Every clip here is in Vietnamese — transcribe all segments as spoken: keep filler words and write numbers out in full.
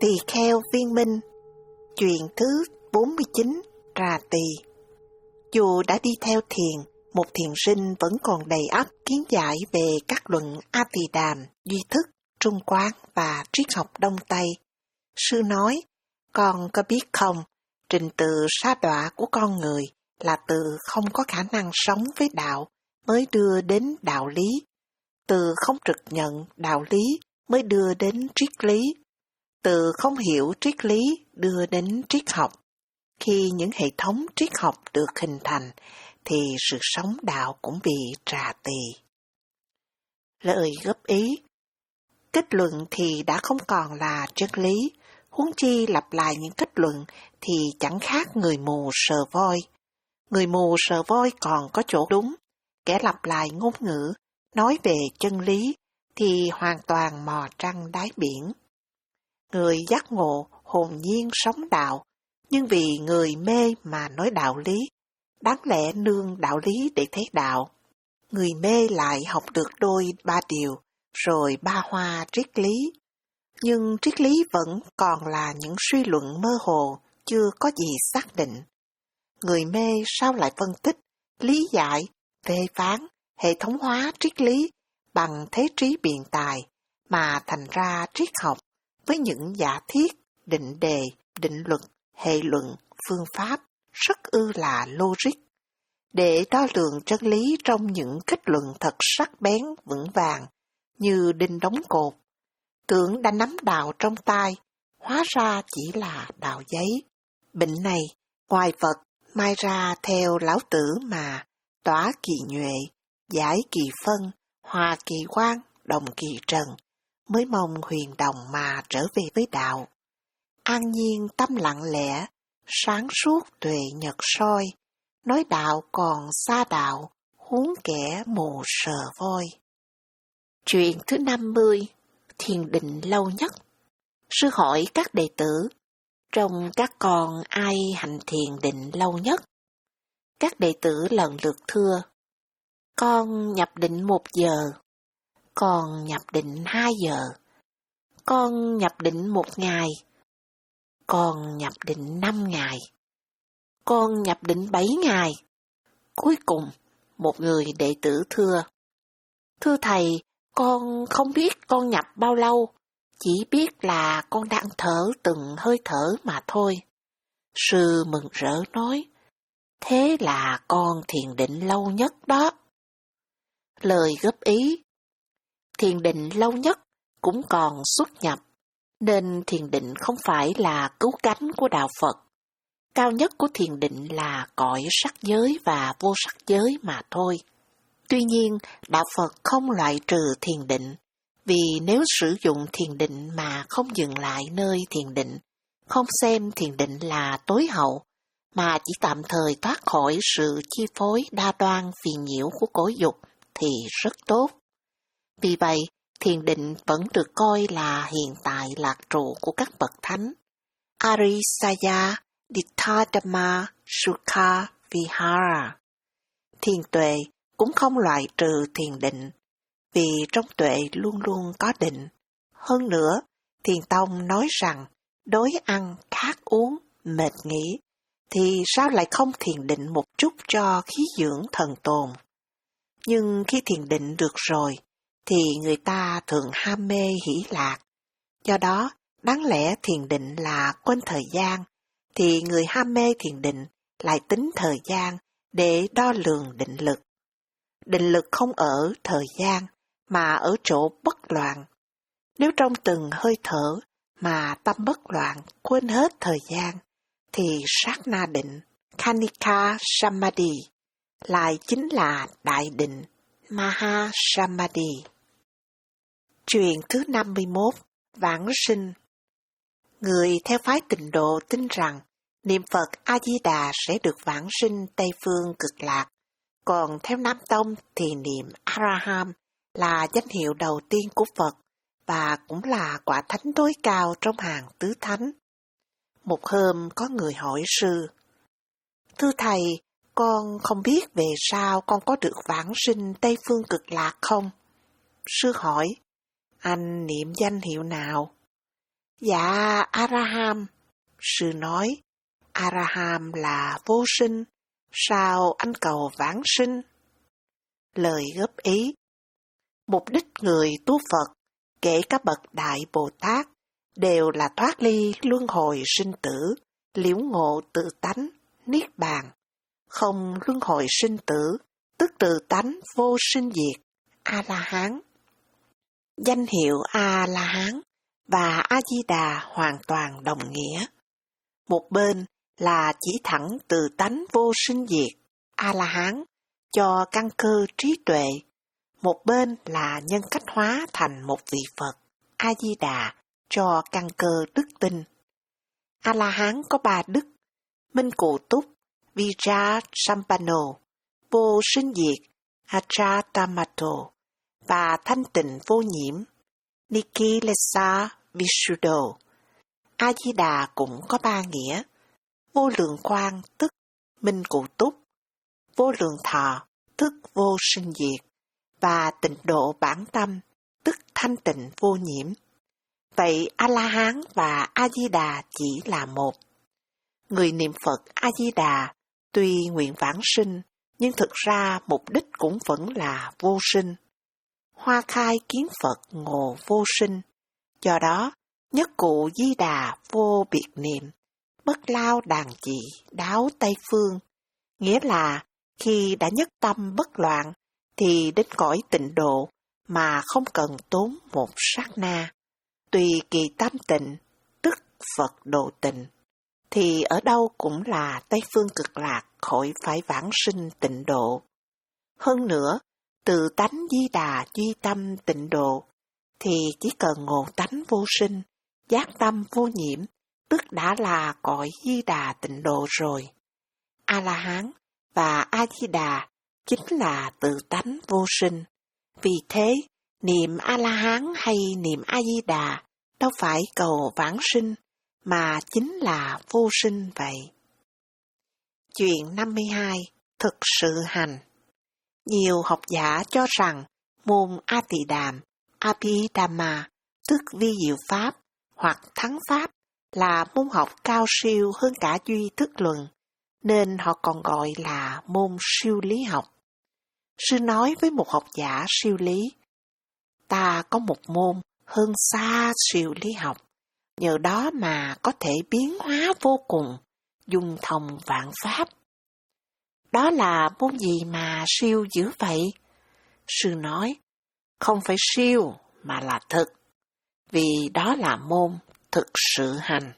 Tỳ kheo viên minh. Chuyện thứ bốn mươi chín, Trà Tỳ. Dù đã đi theo thiền, một thiền sinh vẫn còn đầy ắp kiến giải về các luận A Tỳ Đàm, duy thức, trung quán và triết học Đông Tây. Sư nói, con có biết không, trình tự sa đọa của con người là từ không có khả năng sống với đạo mới đưa đến đạo lý, từ không trực nhận đạo lý mới đưa đến triết lý, từ không hiểu triết lý đưa đến triết học. Khi những hệ thống triết học được hình thành, thì sự sống đạo cũng bị trà tỳ. Lời góp ý. Kết luận thì đã không còn là chân lý, huống chi lặp lại những kết luận thì chẳng khác người mù sờ voi. Người mù sờ voi còn có chỗ đúng, kẻ lặp lại ngôn ngữ, nói về chân lý thì hoàn toàn mò trăng đáy biển. Người giác ngộ hồn nhiên sống đạo, nhưng vì người mê mà nói đạo lý, đáng lẽ nương đạo lý để thấy đạo. Người mê lại học được đôi ba điều, rồi ba hoa triết lý. Nhưng triết lý vẫn còn là những suy luận mơ hồ, chưa có gì xác định. Người mê sao lại phân tích, lý giải, phê phán, hệ thống hóa triết lý bằng thế trí biện tài, mà thành ra triết học với những giả thiết, định đề, định luật, hệ luận, phương pháp rất ư là logic, để đo lường chân lý trong những kết luận thật sắc bén vững vàng như đinh đóng cột. Tưởng đã nắm đạo trong tay, hóa ra chỉ là đạo giấy. Bệnh này, ngoài Phật mai ra theo lão tử mà tỏa kỳ nhuệ, giải kỳ phân, hòa kỳ quang, đồng kỳ trần, mới mong huyền đồng mà trở về với đạo. An nhiên tâm lặng lẽ, sáng suốt tuệ nhật soi, nói đạo còn xa đạo, huống kẻ mù sờ voi. Chuyện thứ năm mươi, thiền định lâu nhất. Sư hỏi các đệ tử, trong các con ai hành thiền định lâu nhất? Các đệ tử lần lượt thưa, con nhập định một giờ, con nhập định hai giờ, con nhập định một ngày, con nhập định năm ngày, con nhập định bảy ngày. Cuối cùng, một người đệ tử thưa, thưa thầy, con không biết con nhập bao lâu, chỉ biết là con đang thở từng hơi thở mà thôi. Sư mừng rỡ nói, thế là con thiền định lâu nhất đó. Lời góp ý. Thiền định lâu nhất cũng còn xuất nhập, nên thiền định không phải là cứu cánh của đạo Phật. Cao nhất của thiền định là cõi sắc giới và vô sắc giới mà thôi. Tuy nhiên, đạo Phật không loại trừ thiền định, vì nếu sử dụng thiền định mà không dừng lại nơi thiền định, không xem thiền định là tối hậu, mà chỉ tạm thời thoát khỏi sự chi phối đa đoan phiền nhiễu của cõi dục thì rất tốt. Vì vậy, thiền định vẫn được coi là hiện tại lạc trụ của các bậc thánh. Arisaya Dittadhamma Sukha Vihara. Thiền tuệ cũng không loại trừ thiền định, vì trong tuệ luôn luôn có định. Hơn nữa, Thiền Tông nói rằng đói ăn, khát uống, mệt nghỉ, thì sao lại không thiền định một chút cho khí dưỡng thần tồn. Nhưng khi thiền định được rồi, thì người ta thường ham mê hỷ lạc. Do đó, đáng lẽ thiền định là quên thời gian, thì người ham mê thiền định lại tính thời gian để đo lường định lực. Định lực không ở thời gian, mà ở chỗ bất loạn. Nếu trong từng hơi thở mà tâm bất loạn quên hết thời gian, thì sát na định, Khanika Samadhi, lại chính là đại định, Maha Samadhi. Chuyện thứ năm mươi mốt, Vãng sinh. Người theo phái Tịnh Độ tin rằng niệm Phật A-di-đà sẽ được vãng sinh Tây Phương Cực Lạc, còn theo Nam Tông thì niệm A-ra-ham là danh hiệu đầu tiên của Phật và cũng là quả thánh tối cao trong hàng tứ thánh. Một hôm có người hỏi sư, thưa thầy, con không biết về sao con có được vãng sinh Tây Phương Cực Lạc không? Sư hỏi, anh niệm danh hiệu nào? Dạ Araham, sư nói, Araham là vô sinh, sao anh cầu vãng sinh? Lời góp ý. Mục đích người tu Phật, kể cả bậc Đại Bồ Tát, đều là thoát ly luân hồi sinh tử, liễu ngộ tự tánh, niết bàn. Không luân hồi sinh tử, tức tự tánh vô sinh diệt, A-la-hán. Danh hiệu A-la-hán và A-di-đà hoàn toàn đồng nghĩa. Một bên là chỉ thẳng tự tánh vô sinh diệt, A-la-hán, cho căn cơ trí tuệ. Một bên là nhân cách hóa thành một vị Phật, A-di-đà, cho căn cơ đức tin. A-la-hán có ba đức: minh cụ túc, Vijaya Sampano, vô sinh diệt, Ajatamato, và thanh tịnh vô nhiễm, Nikilesa Visuddho. A-di-đà cũng có ba nghĩa: vô lượng quang tức minh cụ túc, vô lượng thọ tức vô sinh diệt, và tịnh độ bản tâm tức thanh tịnh vô nhiễm. Vậy A-la-hán và A-di-đà chỉ là một. Người niệm Phật A-di-đà tuy nguyện vãng sinh, nhưng thực ra mục đích cũng vẫn là vô sinh. Hoa khai kiến Phật ngộ vô sinh, do đó nhất cụ di đà vô biệt niệm, bất lao đàn chỉ đáo Tây Phương, nghĩa là khi đã nhất tâm bất loạn thì đến cõi tịnh độ mà không cần tốn một sát na. Tùy kỳ tam tịnh, tức Phật độ tịnh, thì ở đâu cũng là Tây Phương cực lạc, khỏi phải vãng sinh tịnh độ. Hơn nữa, từ tánh di đà duy tâm tịnh độ, thì chỉ cần ngộ tánh vô sinh, giác tâm vô nhiễm, tức đã là cõi di đà tịnh độ rồi. A-la-hán và A-di-đà chính là tự tánh vô sinh. Vì thế, niệm A-la-hán hay niệm A-di-đà đâu phải cầu vãng sinh, mà chính là vô sinh vậy. Chuyện năm mươi hai. Thực sự hành. Nhiều học giả cho rằng môn A Tỳ Đàm, Abhidhamma, tức vi diệu pháp hoặc thắng pháp, là môn học cao siêu hơn cả duy thức luận, nên họ còn gọi là môn siêu lý học. Sư nói với một học giả siêu lý: ta có một môn hơn xa siêu lý học, nhờ đó mà có thể biến hóa vô cùng, dung thông vạn pháp. Đó là môn gì mà siêu dữ vậy? Sư nói, không phải siêu mà là thực, vì đó là môn thực sự hành.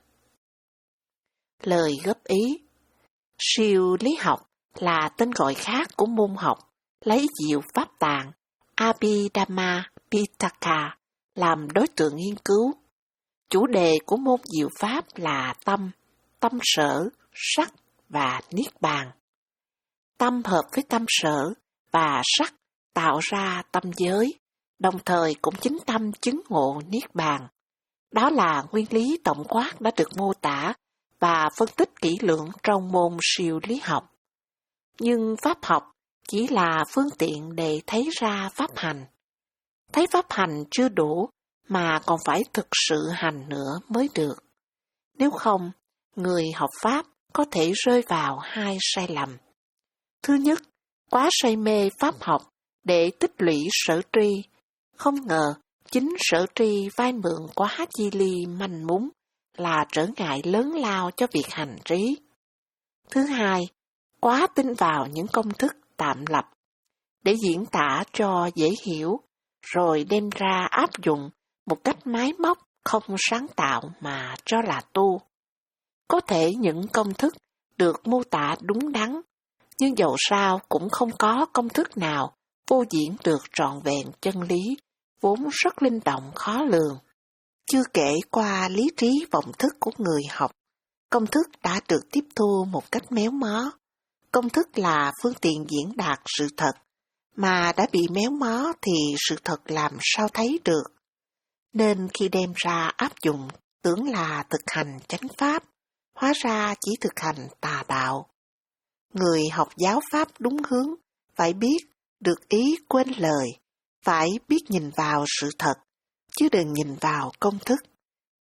Lời góp ý. Siêu lý học là tên gọi khác của môn học lấy diệu pháp tạng Abhidhamma Pitaka làm đối tượng nghiên cứu. Chủ đề của môn diệu pháp là tâm, tâm sở, sắc và niết bàn. Tâm hợp với tâm sở và sắc tạo ra tâm giới, đồng thời cũng chính tâm chứng ngộ niết bàn. Đó là nguyên lý tổng quát đã được mô tả và phân tích kỹ lưỡng trong môn siêu lý học. Nhưng pháp học chỉ là phương tiện để thấy ra pháp hành. Thấy pháp hành chưa đủ mà còn phải thực sự hành nữa mới được. Nếu không, người học pháp có thể rơi vào hai sai lầm. Thứ nhất, quá say mê pháp học để tích lũy sở tri. Không ngờ, chính sở tri vay mượn quá chi ly manh mún là trở ngại lớn lao cho việc hành trí. Thứ hai, quá tin vào những công thức tạm lập để diễn tả cho dễ hiểu, rồi đem ra áp dụng một cách máy móc không sáng tạo mà cho là tu. Có thể những công thức được mô tả đúng đắn, nhưng dầu sao cũng không có công thức nào phô diễn được trọn vẹn chân lý, vốn rất linh động khó lường. Chưa kể qua lý trí vọng thức của người học, công thức đã được tiếp thu một cách méo mó. Công thức là phương tiện diễn đạt sự thật, mà đã bị méo mó thì sự thật làm sao thấy được. Nên khi đem ra áp dụng, tưởng là thực hành chánh pháp, hóa ra chỉ thực hành tà đạo. Người học giáo pháp đúng hướng, phải biết được ý quên lời, phải biết nhìn vào sự thật, chứ đừng nhìn vào công thức.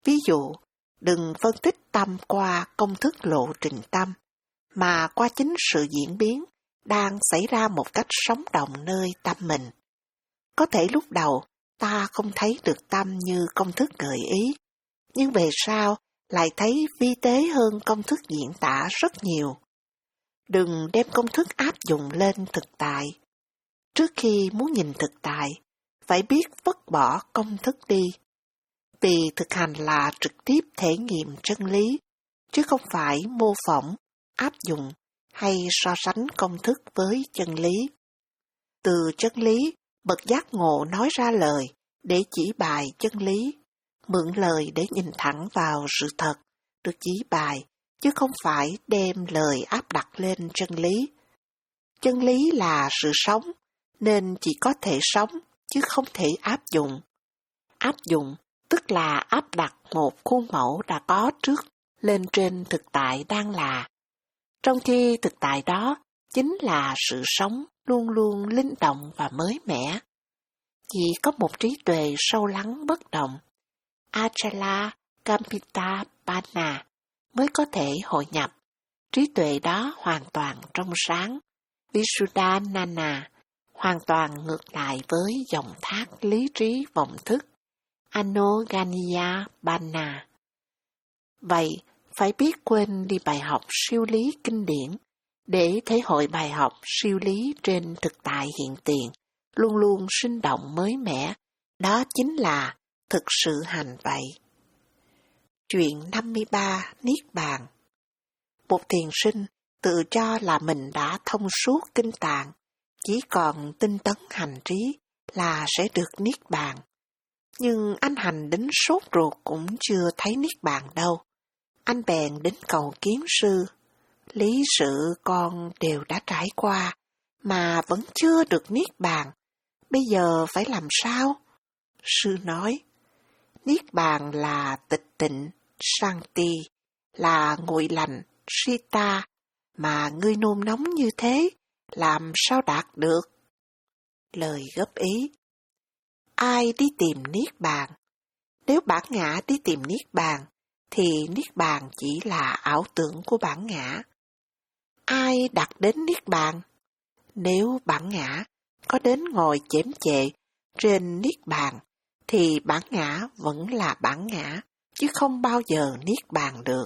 Ví dụ, đừng phân tích tâm qua công thức lộ trình tâm, mà qua chính sự diễn biến đang xảy ra một cách sống động nơi tâm mình. Có thể lúc đầu ta không thấy được tâm như công thức gợi ý, nhưng về sau lại thấy vi tế hơn công thức diễn tả rất nhiều. Đừng đem công thức áp dụng lên thực tại. Trước khi muốn nhìn thực tại, phải biết vứt bỏ công thức đi. Vì thực hành là trực tiếp thể nghiệm chân lý, chứ không phải mô phỏng, áp dụng hay so sánh công thức với chân lý. Từ chân lý, bậc giác ngộ nói ra lời để chỉ bài chân lý, mượn lời để nhìn thẳng vào sự thật, được chỉ bài, chứ không phải đem lời áp đặt lên chân lý. Chân lý là sự sống, nên chỉ có thể sống, chứ không thể áp dụng. Áp dụng tức là áp đặt một khuôn mẫu đã có trước lên trên thực tại đang là. Trong khi thực tại đó chính là sự sống luôn luôn linh động và mới mẻ. Chỉ có một trí tuệ sâu lắng bất động, Achala Kampitapana, mới có thể hội nhập. Trí tuệ đó hoàn toàn trong sáng, Visuddhanana, hoàn toàn ngược lại với dòng thác lý trí vọng thức, Anoganiya-bana. Vậy, phải biết quên đi bài học siêu lý kinh điển, để thể hội bài học siêu lý trên thực tại hiện tiền, luôn luôn sinh động mới mẻ, đó chính là thực sự hành vậy. Chuyện năm mươi ba Niết Bàn. Một thiền sinh tự cho là mình đã thông suốt kinh tạng, chỉ còn tinh tấn hành trí là sẽ được Niết Bàn. Nhưng anh hành đến sốt ruột cũng chưa thấy Niết Bàn đâu. Anh bèn đến cầu kiến sư. Lý sự con đều đã trải qua, mà vẫn chưa được Niết Bàn. Bây giờ phải làm sao? Sư nói, Niết Bàn là tịch tịnh, Shanti, là nguội lạnh, Sita, mà ngươi nôn nóng như thế, làm sao đạt được? Lời góp ý, ai đi tìm Niết Bàn? Nếu bản ngã đi tìm Niết Bàn, thì Niết Bàn chỉ là ảo tưởng của bản ngã. Ai đạt đến Niết Bàn? Nếu bản ngã có đến ngồi chém chệ trên Niết Bàn, thì bản ngã vẫn là bản ngã, chứ không bao giờ Niết Bàn được.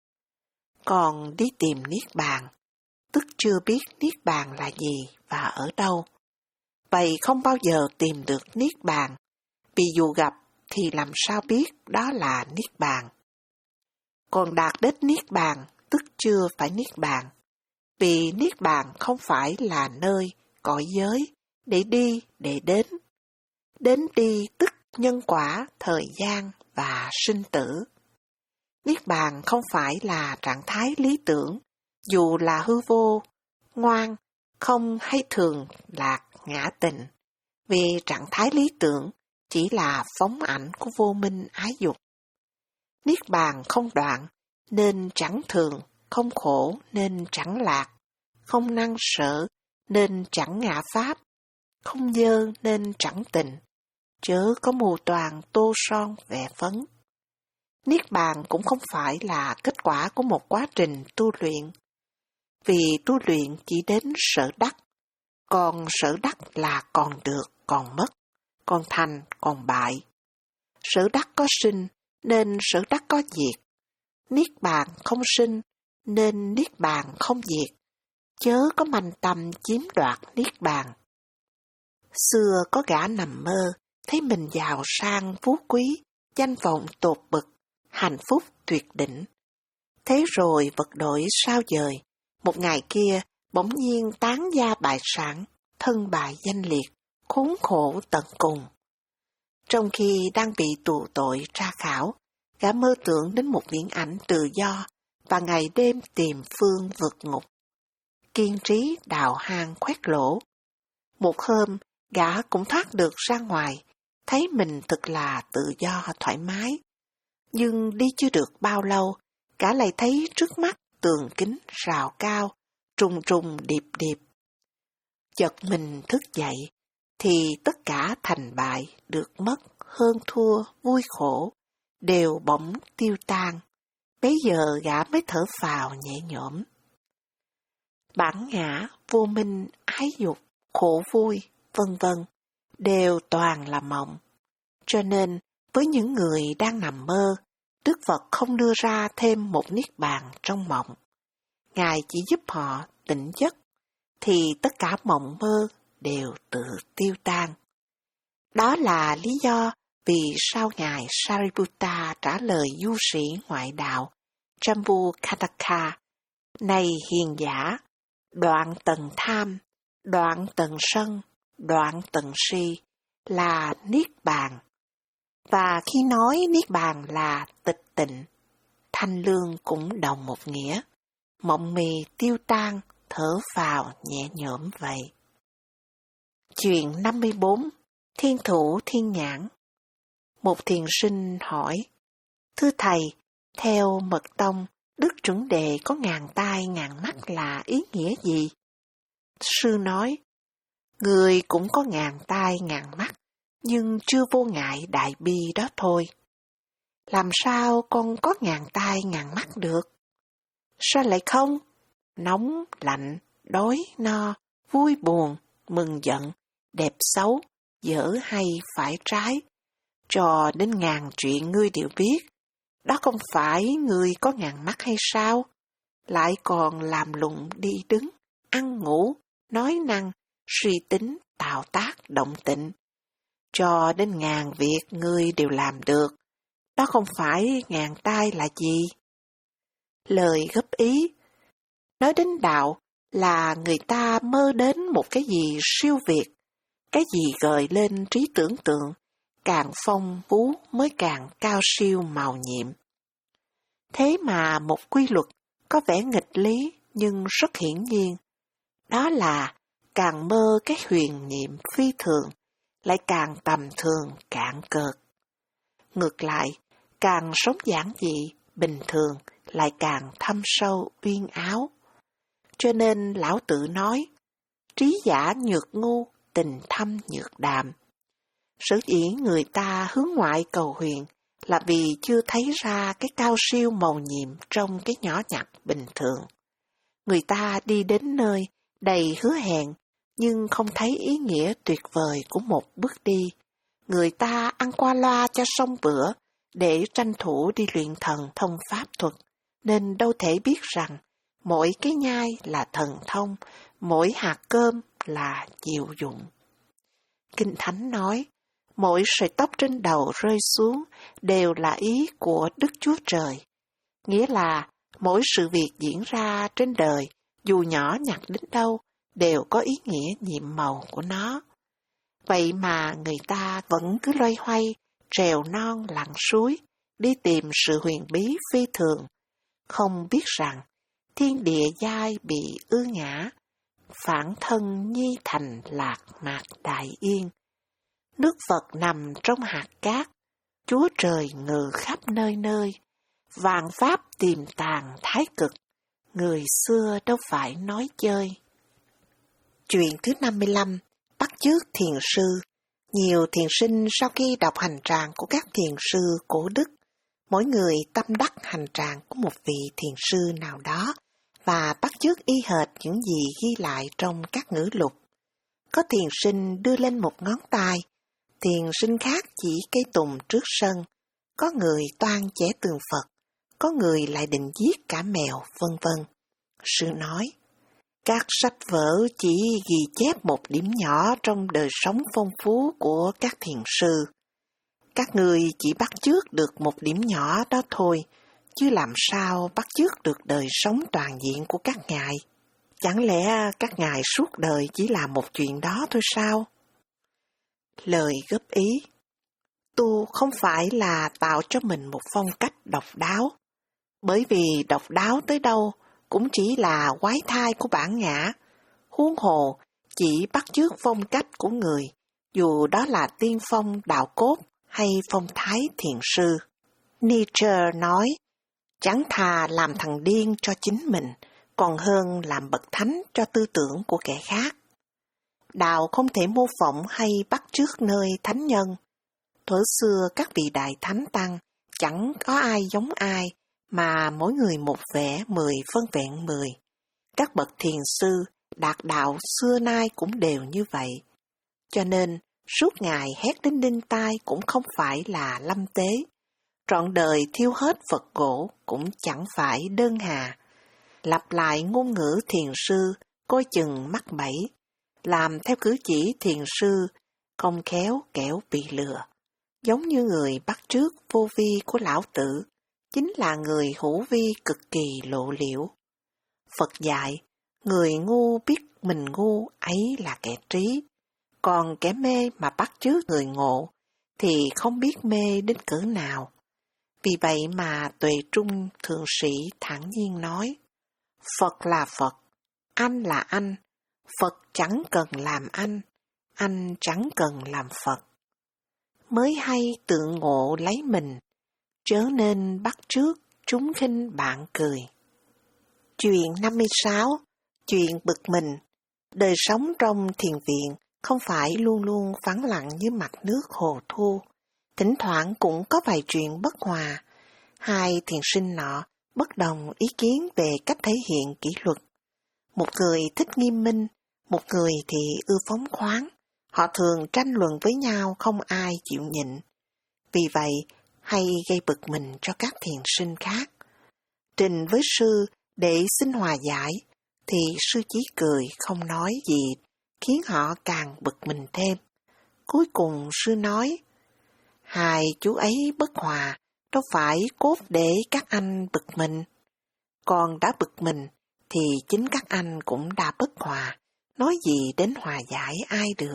Còn đi tìm Niết Bàn, tức chưa biết Niết Bàn là gì và ở đâu. Vậy không bao giờ tìm được Niết Bàn, vì dù gặp thì làm sao biết đó là Niết Bàn. Còn đạt đến Niết Bàn, tức chưa phải Niết Bàn, vì Niết Bàn không phải là nơi, cõi giới, để đi, để đến. Đến đi tức nhân quả, thời gian và sinh tử. Niết Bàn không phải là trạng thái lý tưởng, dù là hư vô, ngoan, không hay thường lạc ngã tình, vì trạng thái lý tưởng chỉ là phóng ảnh của vô minh ái dục. Niết Bàn không đoạn nên chẳng thường, không khổ nên chẳng lạc, không năng sở nên chẳng ngã pháp, không dơ nên chẳng tình, chớ có mù toàn tô son vẽ phấn. Niết Bàn cũng không phải là kết quả của một quá trình tu luyện, vì tu luyện chỉ đến sở đắc, còn sở đắc là còn được, còn mất, còn thành, còn bại. Sở đắc có sinh, nên sở đắc có diệt. Niết Bàn không sinh, nên Niết Bàn không diệt. Chớ có manh tâm chiếm đoạt Niết Bàn. Xưa có gã nằm mơ, thấy mình giàu sang phú quý, danh vọng tột bậc, hạnh phúc tuyệt đỉnh. Thế rồi vật đổi sao dời, một ngày kia bỗng nhiên tán gia bại sản, thân bại danh liệt, khốn khổ tận cùng. Trong khi đang bị tù tội tra khảo, gã mơ tưởng đến một viễn ảnh tự do và ngày đêm tìm phương vượt ngục. Kiên trí đào hang khoét lỗ. Một hôm, gã cũng thoát được ra ngoài, thấy mình thật là tự do thoải mái. Nhưng đi chưa được bao lâu, gã lại thấy trước mắt tường kính rào cao, trùng trùng điệp điệp. Chợt mình thức dậy, thì tất cả thành bại, được mất, hơn thua, vui khổ, đều bỗng tiêu tan. Bấy giờ gã mới thở phào nhẹ nhõm. Bản ngã, vô minh, ái dục, khổ vui, vân vân, đều toàn là mộng. Cho nên, với những người đang nằm mơ, Đức Phật không đưa ra thêm một niết bàn trong mộng. Ngài chỉ giúp họ tỉnh giấc, thì tất cả mộng mơ đều tự tiêu tan. Đó là lý do vì sao Ngài Sariputta trả lời du sĩ ngoại đạo Jambukataka: Này hiền giả, đoạn tận tham, đoạn tận sân, đoạn tận si là niết bàn. Và khi nói niết bàn là tịch tịnh, thanh lương cũng đồng một nghĩa. Mộng mì tiêu tan, thở vào nhẹ nhõm vậy. Chuyện năm mươi bốn. Thiên thủ thiên nhãn. Một thiền sinh hỏi: Thưa thầy, theo mật tông, Đức Chuẩn Đề có ngàn tai ngàn mắt là ý nghĩa gì? Sư nói: Người cũng có ngàn tai ngàn mắt, nhưng chưa vô ngại đại bi đó thôi. Làm sao con có ngàn tai ngàn mắt được? Sao lại không? Nóng, lạnh, đói, no, vui buồn, mừng giận, đẹp xấu, dở hay phải trái, trò đến ngàn chuyện ngươi đều biết. Đó không phải ngươi có ngàn mắt hay sao? Lại còn làm lụng đi đứng, ăn ngủ, nói năng, suy tính, tạo tác, động tịnh. Cho đến ngàn việc ngươi đều làm được. Đó không phải ngàn tai là gì? Lời góp ý. Nói đến đạo là người ta mơ đến một cái gì siêu việt, cái gì gợi lên trí tưởng tượng, càng phong phú mới càng cao siêu màu nhiệm. Thế mà một quy luật có vẻ nghịch lý nhưng rất hiển nhiên, đó là càng mơ cái huyền nhiệm phi thường, lại càng tầm thường cạn cợt. Ngược lại, càng sống giản dị, bình thường, lại càng thâm sâu uyên áo. Cho nên lão tự nói, trí giả nhược ngu, tình thâm nhược đạm. Sở dĩ người ta hướng ngoại cầu huyền là vì chưa thấy ra cái cao siêu màu nhiệm trong cái nhỏ nhặt bình thường. Người ta đi đến nơi đầy hứa hẹn, nhưng không thấy ý nghĩa tuyệt vời của một bước đi. Người ta ăn qua loa cho xong bữa để tranh thủ đi luyện thần thông pháp thuật, nên đâu thể biết rằng mỗi cái nhai là thần thông, mỗi hạt cơm là diệu dụng. Kinh Thánh nói, mỗi sợi tóc trên đầu rơi xuống đều là ý của Đức Chúa Trời. Nghĩa là mỗi sự việc diễn ra trên đời, dù nhỏ nhặt đến đâu, đều có ý nghĩa nhiệm màu của nó. Vậy mà người ta vẫn cứ loay hoay, trèo non lặn suối, đi tìm sự huyền bí phi thường, không biết rằng thiên địa giai bị ư ngã, phản thân nhi thành lạc mạc đại yên. Nước Phật nằm trong hạt cát, Chúa Trời ngự khắp nơi nơi, vạn pháp tiềm tàng thái cực, người xưa đâu phải nói chơi. Chuyện thứ năm mươi lăm, bắt chước thiền sư. Nhiều thiền sinh sau khi đọc hành trạng của các thiền sư cổ đức, mỗi người tâm đắc hành trạng của một vị thiền sư nào đó và bắt chước y hệt những gì ghi lại trong các ngữ lục. Có thiền sinh đưa lên một ngón tay, thiền sinh khác chỉ cây tùng trước sân, có người toan chẻ tường Phật, có người lại định giết cả mèo, vân vân. Sư nói, các sách vở chỉ ghi chép một điểm nhỏ trong đời sống phong phú của các thiền sư. Các người chỉ bắt chước được một điểm nhỏ đó thôi, chứ làm sao bắt chước được đời sống toàn diện của các ngài? Chẳng lẽ các ngài suốt đời chỉ làm một chuyện đó thôi sao? Lời góp ý. Tu không phải là tạo cho mình một phong cách độc đáo, bởi vì độc đáo tới đâu cũng chỉ là quái thai của bản ngã. Huống hồ chỉ bắt chước phong cách của người, dù đó là tiên phong đạo cốt hay phong thái thiền sư. Nietzsche nói, chẳng thà làm thằng điên cho chính mình, còn hơn làm bậc thánh cho tư tưởng của kẻ khác. Đạo không thể mô phỏng hay bắt chước nơi thánh nhân. Thuở xưa các vị đại thánh tăng chẳng có ai giống ai, mà mỗi người một vẻ mười phân vẹn mười. Các bậc thiền sư, đạt đạo xưa nay cũng đều như vậy. Cho nên, suốt ngày hét đến đinh tai cũng không phải là lâm tế. Trọn đời thiêu hết Phật gỗ cũng chẳng phải đơn hà. Lặp lại ngôn ngữ thiền sư, coi chừng mắc bẫy. Làm theo cử chỉ thiền sư, không khéo kẻo bị lừa. Giống như người bắt chước vô vi của lão tử, chính là người hữu vi cực kỳ lộ liễu. Phật dạy, người ngu biết mình ngu ấy là kẻ trí, còn kẻ mê mà bắt chước người ngộ thì không biết mê đến cỡ nào. Vì vậy mà Tuệ Trung Thượng Sĩ thản nhiên nói, Phật là Phật, anh là anh, Phật chẳng cần làm anh, anh chẳng cần làm Phật. Mới hay tự ngộ lấy mình, chớ nên bắt chước chúng khinh bạn cười. Chuyện năm mươi sáu, chuyện bực mình. Đời sống trong thiền viện không phải luôn luôn vắng lặng như mặt nước hồ thu. Thỉnh thoảng cũng có vài chuyện bất hòa. Hai thiền sinh nọ bất đồng ý kiến về cách thể hiện kỷ luật. Một người thích nghiêm minh, một người thì ưa phóng khoáng. Họ thường tranh luận với nhau không ai chịu nhịn. Vì vậy, hay gây bực mình cho các thiền sinh khác. Trình với sư để xin hòa giải, thì sư chỉ cười không nói gì, khiến họ càng bực mình thêm. Cuối cùng sư nói, hai chú ấy bất hòa, đâu phải cốt để các anh bực mình. Còn đã bực mình, thì chính các anh cũng đã bất hòa, nói gì đến hòa giải ai được.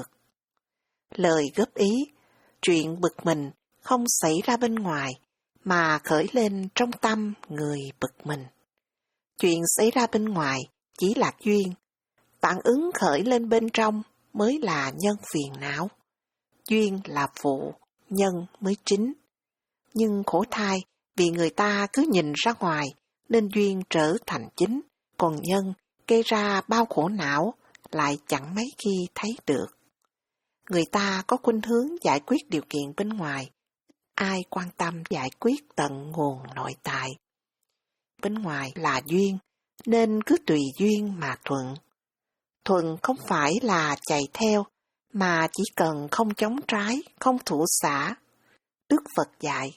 Lời góp ý, chuyện bực mình không xảy ra bên ngoài, mà khởi lên trong tâm người bực mình. Chuyện xảy ra bên ngoài chỉ là duyên, phản ứng khởi lên bên trong mới là nhân phiền não. Duyên là phụ, nhân mới chính. Nhưng khổ thai, vì người ta cứ nhìn ra ngoài, nên duyên trở thành chính, còn nhân gây ra bao khổ não lại chẳng mấy khi thấy được. Người ta có khuynh hướng giải quyết điều kiện bên ngoài, ai quan tâm giải quyết tận nguồn nội tại. Bên ngoài là duyên, nên cứ tùy duyên mà thuận. Thuận không phải là chạy theo, mà chỉ cần không chống trái, không thủ xả. Đức Phật dạy,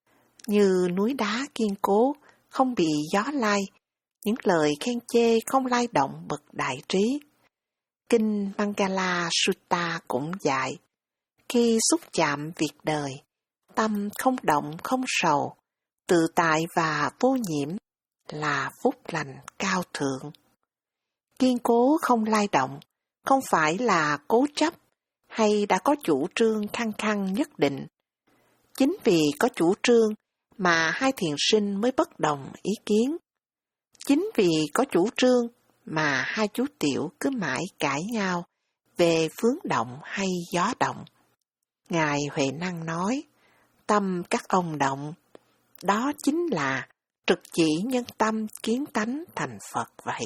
như núi đá kiên cố, không bị gió lay, những lời khen chê không lay động bậc đại trí. Kinh Mangala Sutta cũng dạy, khi xúc chạm việc đời, tâm không động không sầu, tự tại và vô nhiễm là phúc lành cao thượng. Kiên cố không lay động, không phải là cố chấp hay đã có chủ trương khăng khăng nhất định. Chính vì có chủ trương mà hai thiền sinh mới bất đồng ý kiến. Chính vì có chủ trương mà hai chú tiểu cứ mãi cãi nhau về vướng động hay gió động. Ngài Huệ Năng nói, tâm các ông động, đó chính là trực chỉ nhân tâm kiến tánh thành Phật vậy.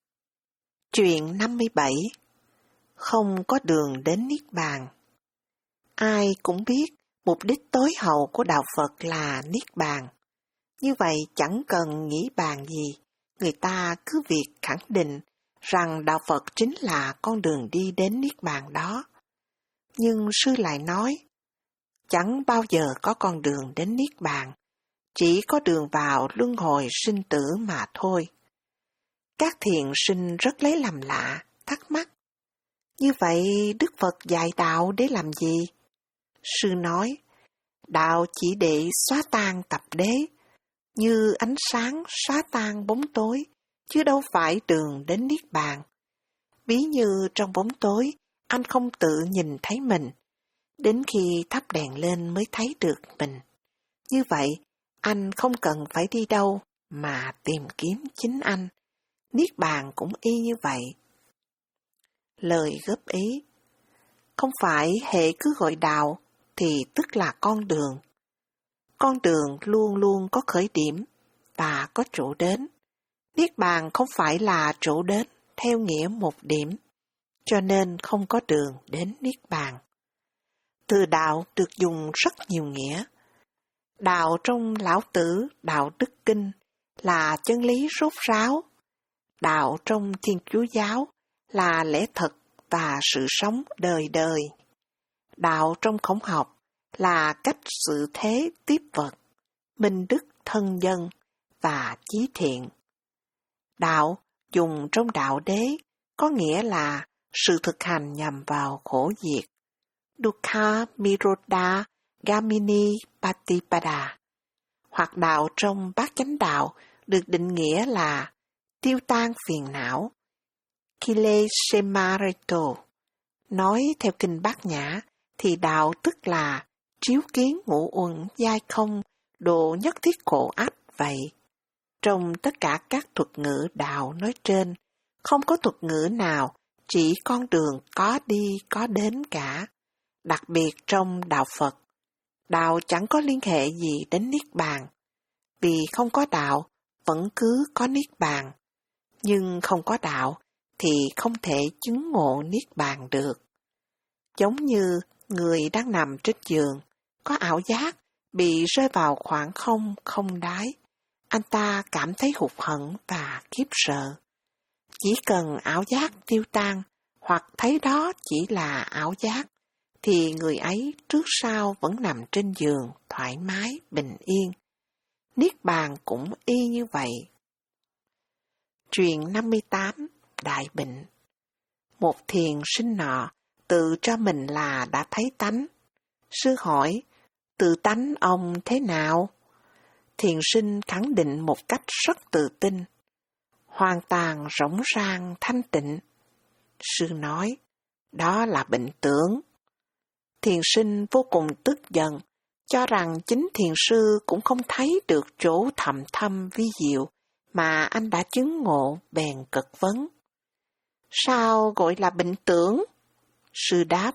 Chuyện năm mươi bảy, không có đường đến Niết Bàn. Ai cũng biết mục đích tối hậu của Đạo Phật là Niết Bàn. Như vậy chẳng cần nghĩ bàn gì, người ta cứ việc khẳng định rằng Đạo Phật chính là con đường đi đến Niết Bàn đó. Nhưng sư lại nói, chẳng bao giờ có con đường đến Niết Bàn, chỉ có đường vào luân hồi sinh tử mà thôi. Các thiền sinh rất lấy làm lạ, thắc mắc. Như vậy Đức Phật dạy đạo để làm gì? Sư nói, đạo chỉ để xóa tan tập đế, như ánh sáng xóa tan bóng tối, chứ đâu phải đường đến Niết Bàn. Ví như trong bóng tối, anh không tự nhìn thấy mình, đến khi thắp đèn lên mới thấy được mình. Như vậy, anh không cần phải đi đâu mà tìm kiếm chính anh. Niết Bàn cũng y như vậy. Lời góp ý, không phải hệ cứ gọi đạo thì tức là con đường. Con đường luôn luôn có khởi điểm và có chỗ đến. Niết Bàn không phải là chỗ đến theo nghĩa một điểm, cho nên không có đường đến Niết Bàn. Từ đạo được dùng rất nhiều nghĩa. Đạo trong Lão Tử, Đạo Đức Kinh là chân lý rốt ráo. Đạo trong Thiên Chúa Giáo là lẽ thật và sự sống đời đời. Đạo trong Khổng học là cách xử thế tiếp vật, minh đức thân dân và chí thiện. Đạo dùng trong Đạo Đế có nghĩa là sự thực hành nhằm vào khổ diệt. Dukkha Nirodha Gamini Patipada. Hoặc đạo trong Bát Chánh Đạo được định nghĩa là tiêu tan phiền não. Kilesemareto. Nói theo kinh Bát Nhã thì đạo tức là chiếu kiến ngũ uẩn giai không, độ nhất thiết khổ ách vậy. Trong tất cả các thuật ngữ đạo nói trên, không có thuật ngữ nào chỉ con đường có đi có đến cả. Đặc biệt trong đạo Phật, đạo chẳng có liên hệ gì đến Niết Bàn. Vì không có đạo, vẫn cứ có Niết Bàn. Nhưng không có đạo thì không thể chứng ngộ Niết Bàn được. Giống như người đang nằm trên giường, có ảo giác, bị rơi vào khoảng không không đáy. Anh ta cảm thấy hụt hẫng và khiếp sợ. Chỉ cần ảo giác tiêu tan, hoặc thấy đó chỉ là ảo giác, thì người ấy trước sau vẫn nằm trên giường, thoải mái, bình yên. Niết Bàn cũng y như vậy. Truyền năm mươi tám, Đại Bệnh. Một thiền sinh nọ tự cho mình là đã thấy tánh. Sư hỏi, tự tánh ông thế nào? Thiền sinh khẳng định một cách rất tự tin. Hoàn toàn rỗng rang thanh tịnh. Sư nói, đó là bệnh tưởng. Thiền sinh vô cùng tức giận, cho rằng chính thiền sư cũng không thấy được chỗ thầm thâm vi diệu mà anh đã chứng ngộ, bèn cật vấn. Sao gọi là bệnh tưởng? Sư đáp,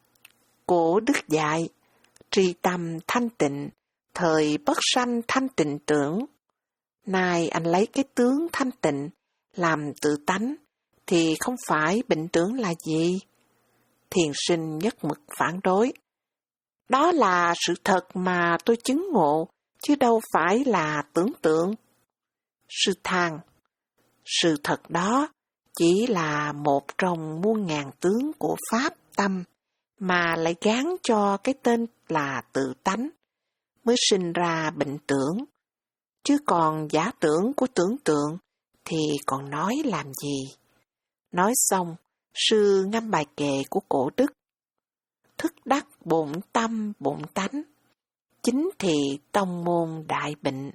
cổ đức dạy, tri tâm thanh tịnh, thời bất sanh thanh tịnh tưởng. Nay anh lấy cái tướng thanh tịnh làm tự tánh, thì không phải bệnh tưởng là gì? Thiền sinh nhất mực phản đối. Đó là sự thật mà tôi chứng ngộ, chứ đâu phải là tưởng tượng. Sư than, sự thật đó chỉ là một trong muôn ngàn tướng của Pháp tâm, mà lại gán cho cái tên là tự tánh, mới sinh ra bệnh tưởng. Chứ còn giả tưởng của tưởng tượng thì còn nói làm gì? Nói xong, sư ngâm bài kệ của cổ đức. Thức đắc bổn tâm bổn tánh, chính thị tông môn đại bệnh.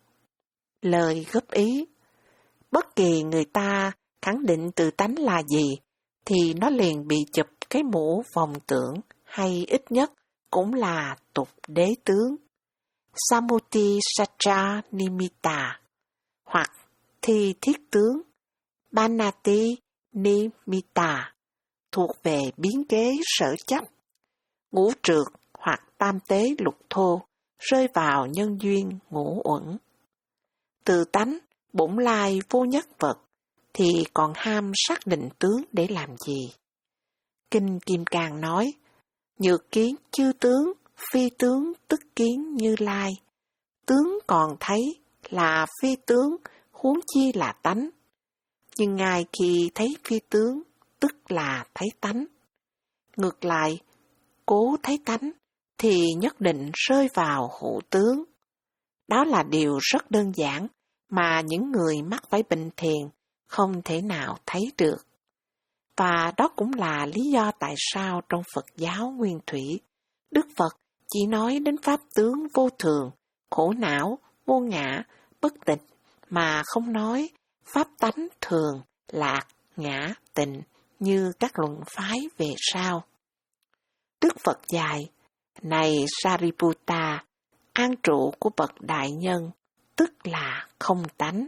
Lời góp ý, bất kỳ người ta khẳng định tự tánh là gì, thì nó liền bị chụp cái mũ vòng tưởng, hay ít nhất cũng là tục đế tướng. Samuti Sacha Nimitta, hoặc thi thiết tướng, Banati Nimitta, thuộc về biến kế sở chấp. Ngũ trược hoặc tam tế lục thô, rơi vào nhân duyên ngũ uẩn. Tự tánh, bổn lai vô nhất vật, thì còn ham xác định tướng để làm gì? Kinh Kim Cang nói, nhược kiến chư tướng, phi tướng tức kiến Như Lai. Tướng còn thấy là phi tướng, huống chi là tánh. Nhưng ngài khi thấy phi tướng, tức là thấy tánh. Ngược lại, cố thấy tánh, thì nhất định rơi vào hữu tướng. Đó là điều rất đơn giản, mà những người mắc phải bệnh thiền không thể nào thấy được. Và đó cũng là lý do tại sao trong Phật giáo Nguyên Thủy, Đức Phật chỉ nói đến pháp tướng vô thường, khổ não, vô ngã, bất tịnh, mà không nói pháp tánh thường, lạc, ngã, tịnh như các luận phái về sau. Đức Phật dạy, này Sariputta, an trụ của bậc đại nhân, tức là không tánh.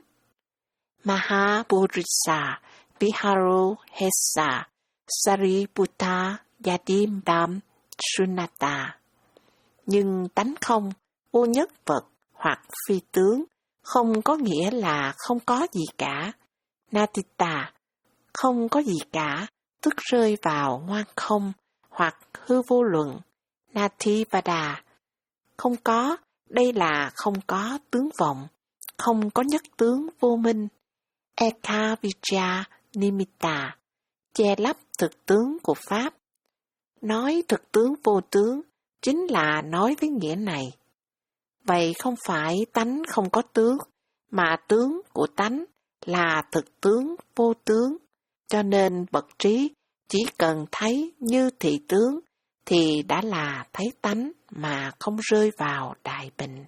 Mahaburisa Viharu Hesa Sariputta Yadim Dam Sunata. Nhưng tánh không, vô nhất vật hoặc phi tướng, không có nghĩa là không có gì cả. Natita, không có gì cả, tức rơi vào ngoan không, hoặc hư vô luận. Nativada, không có Đây là không có tướng vọng, không có nhất tướng vô minh. Eka Vijaya Nimitta, che lấp thực tướng của Pháp. Nói thực tướng vô tướng chính là nói với nghĩa này. Vậy không phải tánh không có tướng, mà tướng của tánh là thực tướng vô tướng. Cho nên bậc trí chỉ cần thấy như thị tướng thì đã là thấy tánh mà không rơi vào đại bệnh.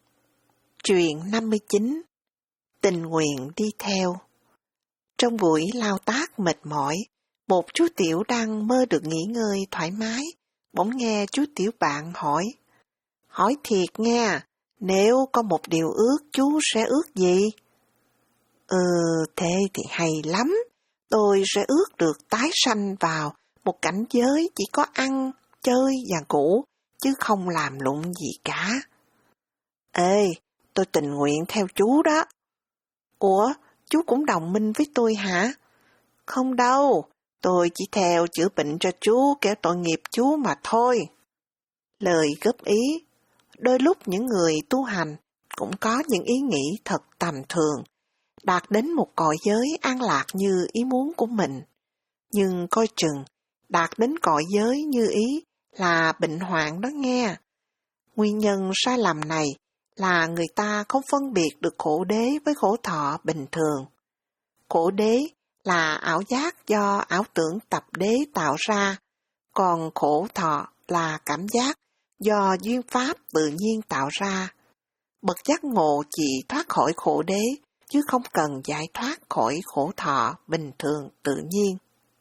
Chuyện năm mươi chín. Tình nguyện đi theo. Trong buổi lao tác mệt mỏi, một chú Tiểu đang mơ được nghỉ ngơi thoải mái, bỗng nghe chú Tiểu bạn hỏi. Hỏi thiệt nghe, nếu có một điều ước chú sẽ ước gì? Ừ, thế thì hay lắm. Tôi sẽ ước được tái sanh vào một cảnh giới chỉ có ăn, chơi và ngủ, chứ không làm lụng gì cả. Ê, tôi tình nguyện theo chú đó. Ủa, chú cũng đồng minh với tôi hả? Không đâu, tôi chỉ theo chữa bệnh cho chú kéo tội nghiệp chú mà thôi. Lời góp ý, đôi lúc những người tu hành cũng có những ý nghĩ thật tầm thường, đạt đến một cõi giới an lạc như ý muốn của mình. Nhưng coi chừng, đạt đến cõi giới như ý là bệnh hoạn đó nghe. Nguyên nhân sai lầm này là người ta không phân biệt được khổ đế với khổ thọ bình thường. Khổ đế là ảo giác do ảo tưởng tập đế tạo ra, còn khổ thọ là cảm giác do duyên pháp tự nhiên tạo ra. Bậc giác ngộ chỉ thoát khỏi khổ đế, chứ không cần giải thoát khỏi khổ thọ bình thường tự nhiên.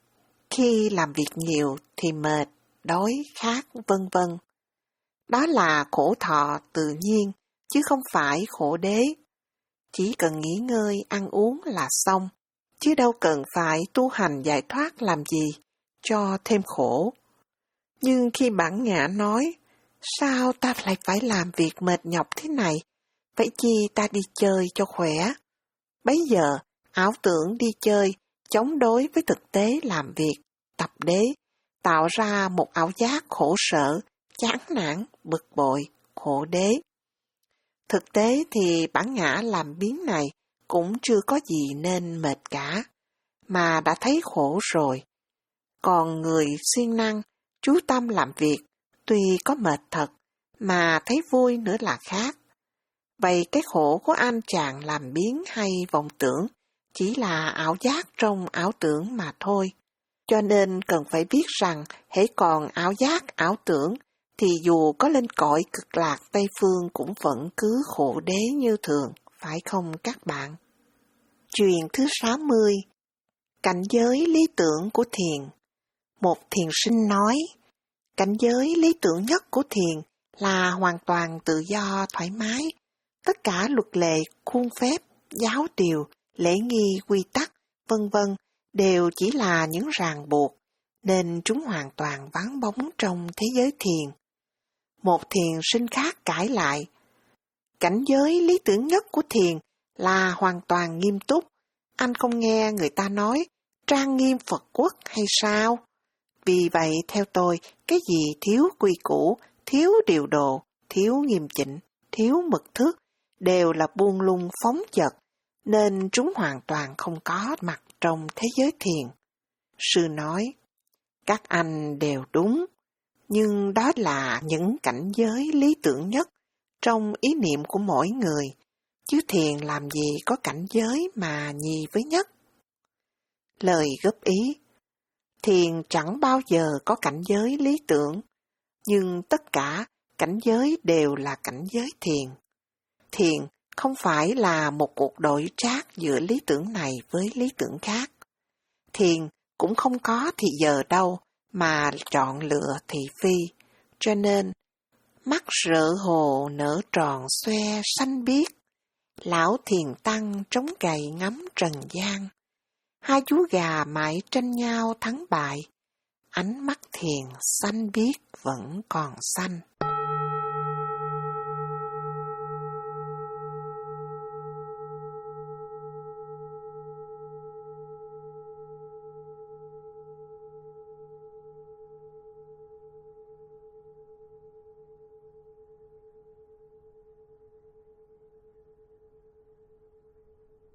Khi làm việc nhiều thì mệt, đói, khát, vân vân. Đó là khổ thọ tự nhiên, chứ không phải khổ đế. Chỉ cần nghỉ ngơi, ăn uống là xong, chứ đâu cần phải tu hành giải thoát làm gì, cho thêm khổ. Nhưng khi bản ngã nói, sao ta lại phải làm việc mệt nhọc thế này, vậy chi ta đi chơi cho khỏe. Bấy giờ, ảo tưởng đi chơi chống đối với thực tế làm việc, tập đế, tạo ra một ảo giác khổ sở, chán nản, bực bội, khổ đế. Thực tế thì bản ngã làm biến này cũng chưa có gì nên mệt cả, mà đã thấy khổ rồi. Còn người siêng năng, chú tâm làm việc, tuy có mệt thật, mà thấy vui nữa là khác. Vậy cái khổ của anh chàng làm biến hay vọng tưởng chỉ là ảo giác trong ảo tưởng mà thôi. Cho nên cần phải biết rằng hễ còn ảo giác, ảo tưởng, thì dù có lên cõi cực lạc Tây Phương cũng vẫn cứ khổ đế như thường, phải không các bạn? Chuyện thứ sáu mươi. Cảnh giới lý tưởng của thiền. Một thiền sinh nói, cảnh giới lý tưởng nhất của thiền là hoàn toàn tự do thoải mái. Tất cả luật lệ, khuôn phép, giáo điều, lễ nghi, quy tắc, vân vân đều chỉ là những ràng buộc, nên chúng hoàn toàn vắng bóng trong thế giới thiền. Một thiền sinh khác cãi lại, cảnh giới lý tưởng nhất của thiền là hoàn toàn nghiêm túc. Anh không nghe người ta nói trang nghiêm Phật quốc hay sao? Vì vậy theo tôi, cái gì thiếu quy củ, thiếu điều độ, thiếu nghiêm chỉnh, thiếu mực thước đều là buông lung phóng dật, nên chúng hoàn toàn không có mặt trong thế giới thiền. Sư nói, các anh đều đúng, nhưng đó là những cảnh giới lý tưởng nhất trong ý niệm của mỗi người, chứ thiền làm gì có cảnh giới mà nhì với nhất. Lời góp ý, thiền chẳng bao giờ có cảnh giới lý tưởng, nhưng tất cả cảnh giới đều là cảnh giới thiền. Thiền không phải là một cuộc đổi trác giữa lý tưởng này với lý tưởng khác. Thiền cũng không có thì giờ đâu mà chọn lựa thị phi, cho nên mắt rỡ hồ nở tròn xoe xanh biếc, lão thiền tăng trống cày ngắm trần gian. Hai chú gà mãi tranh nhau thắng bại, ánh mắt thiền xanh biếc vẫn còn xanh.